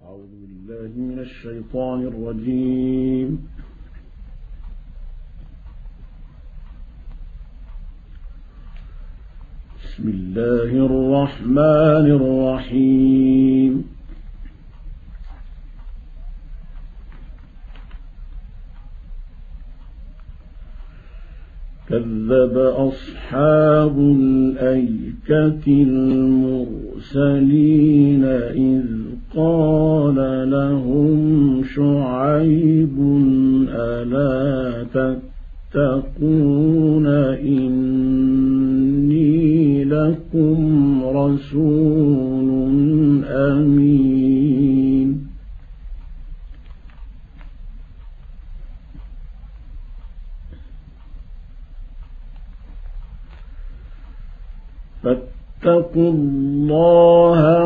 أعوذ بالله من الشيطان الرجيم. بسم الله الرحمن الرحيم. كذب أصحاب الأيكة المرسلين إذ قال لهم شعيب ألا تتقون إني لكم رسول أمين. فاتقوا الله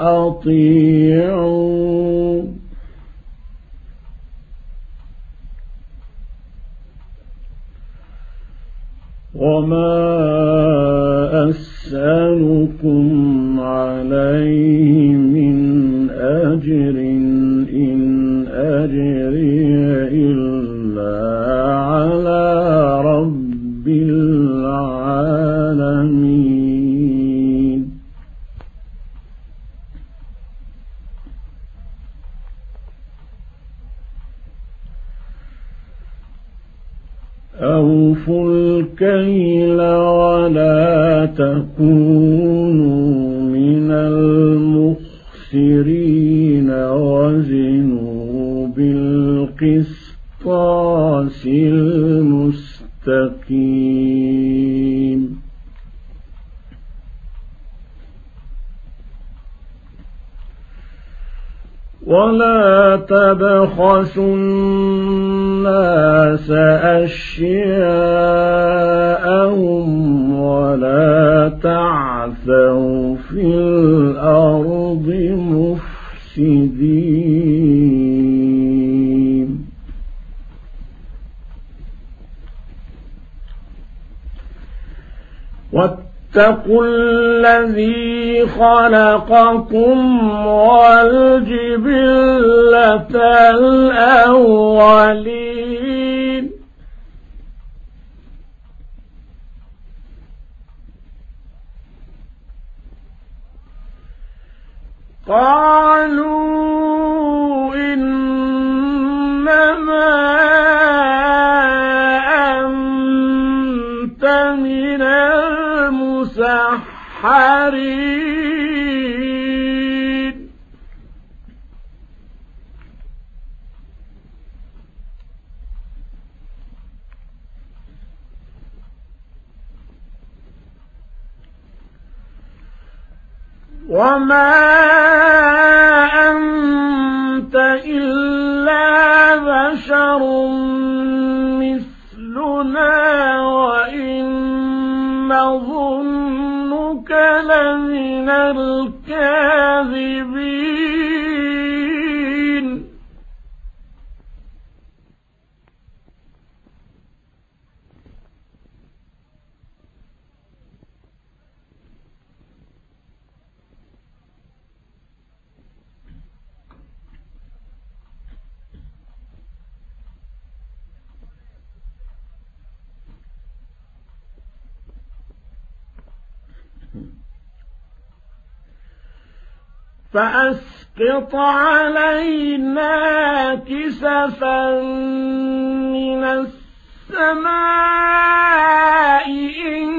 وأطيعون. وما أسألكم عليه من أجر إن أجري إلا على رب العالمين. أوفوا الكيل ولا تكونوا من المخسرين وزنوا بالقسطاس المستقيم. ولا تبخسوا الناس أشياءهم ولا تعثوا في الأرض مفسدين. واتقوا الذي خلقكم والجبلة الأولين. قالوا إنما أنت من المسحرين. وما أنت إلا بشر مثلنا وإن نظنك لمن الكاذبين. فأسقط علينا كسفا من السماء إن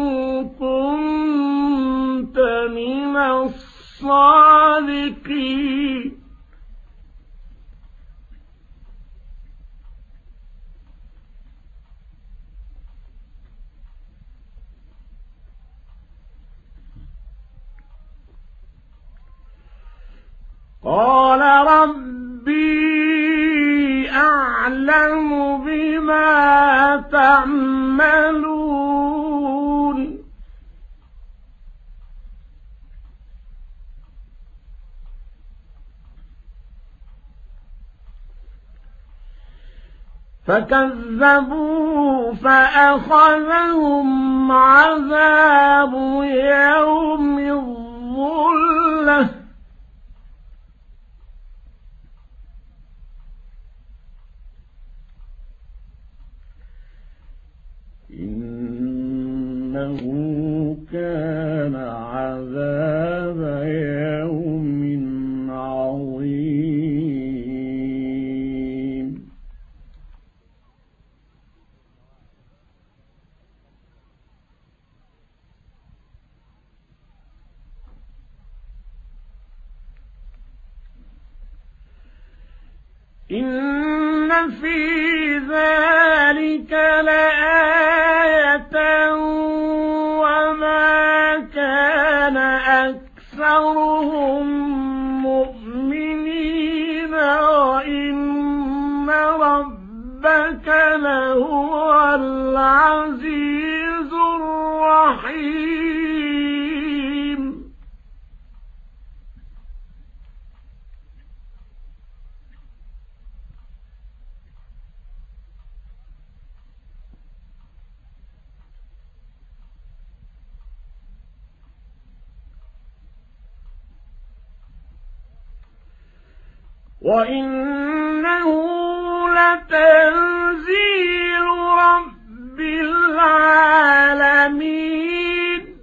كنت من الصادقين. قال ربي أعلم بما تعملون. فكذبوا فأخذهم عذاب يوم الظلة إنه كان عذاب يوم عظيم إن في ذلك لآية وما كان أكثرهم مؤمنين وإن ربك لهو العزيز الرحيم وإنه لتنزيل رب العالمين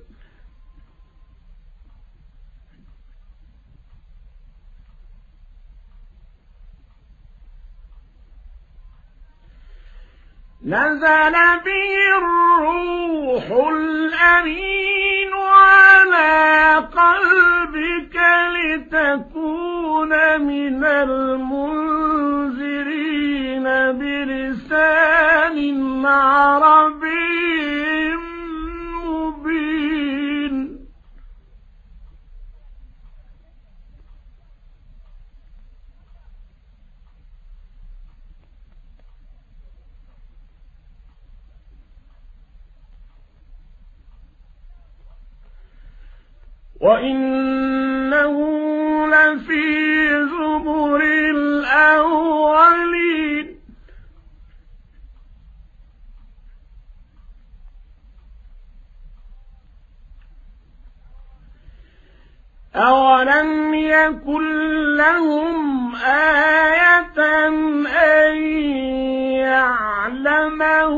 نزل به الروح الأمين على قلبك لتكون من المنذرين بلسان عربي مبين وإنه لفي زبر الأولين أولم يكن لهم آية أن يعلمه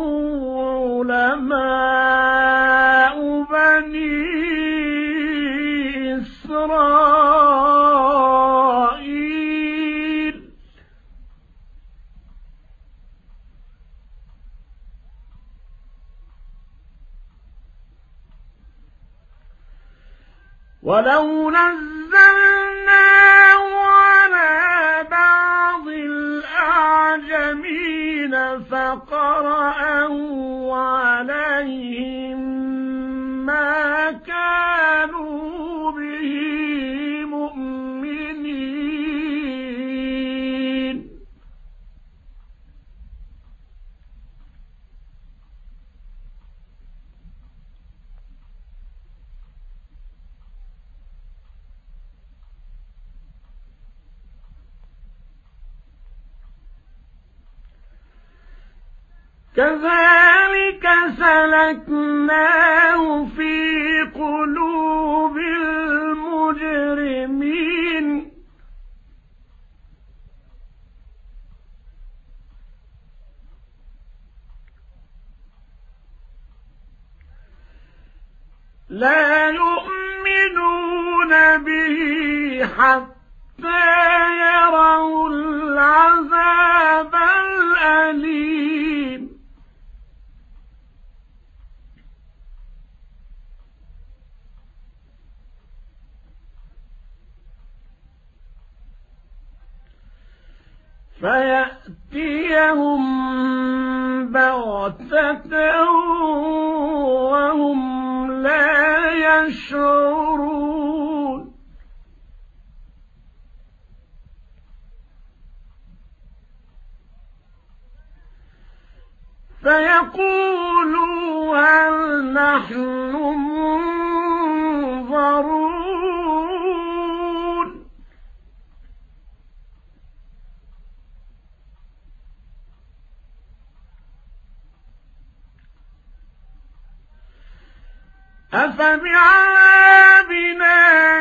علماء بني إسرائيل ولو نزلناه على بعض الأعجمين فقرأه عليهم ما كانوا به مؤمنين كذلك سلكناه في قلوب المجرمين لا يؤمنون به حتى يروا العذاب الأليم فيأتيهم بغتة وهم لا يشعرون فيقولوا هل نحن منظرون أفبعذابنا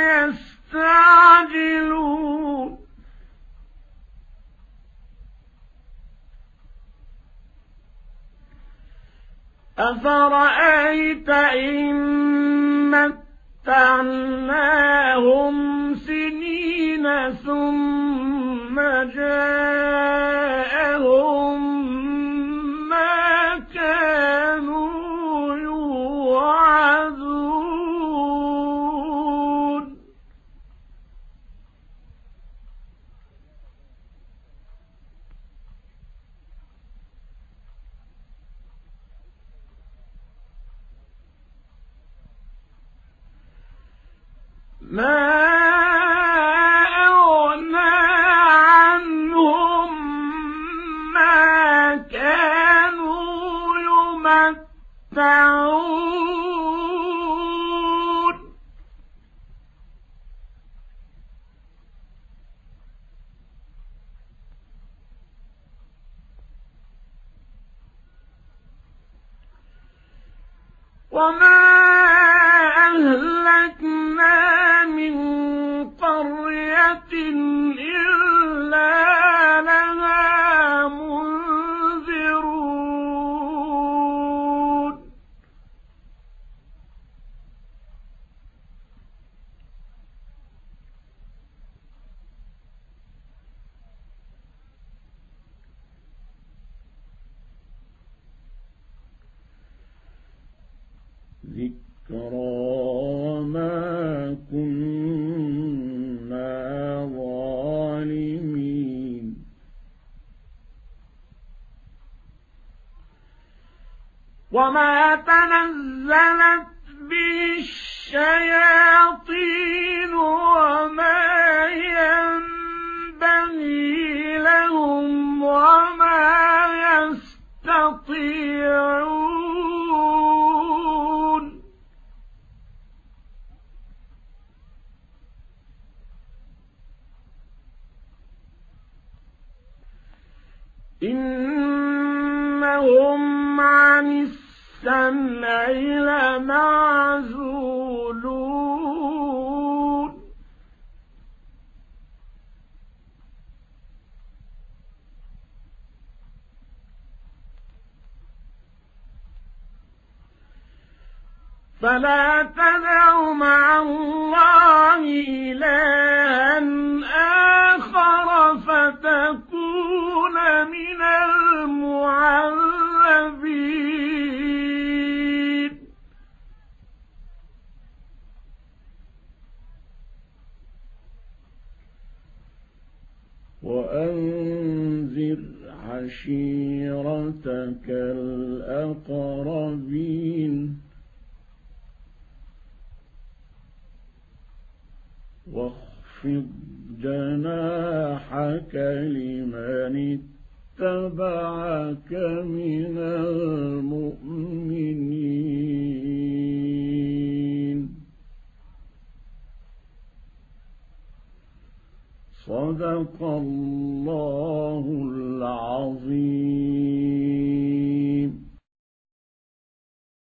يستعجلون أفرأيت إن متعناهم سنين ثم جاءهم ما كانوا يوعدون ما أغنى عنهم ما كانوا يمتعون وما أهلكنا من قرية إلا لها منذرون ذكرى وما كنا ظالمين وما تنزلت به الشياطين وما ينبغي لهم وما يستطيعون إنهم عن السمع لمعزولون فلا تدع مع الله إلها آخر فتكون من المعذبين وأنذر عشيرتك الأقربين واخفض جناحك لمن اتبعك من المؤمنين صدق الله العظيم.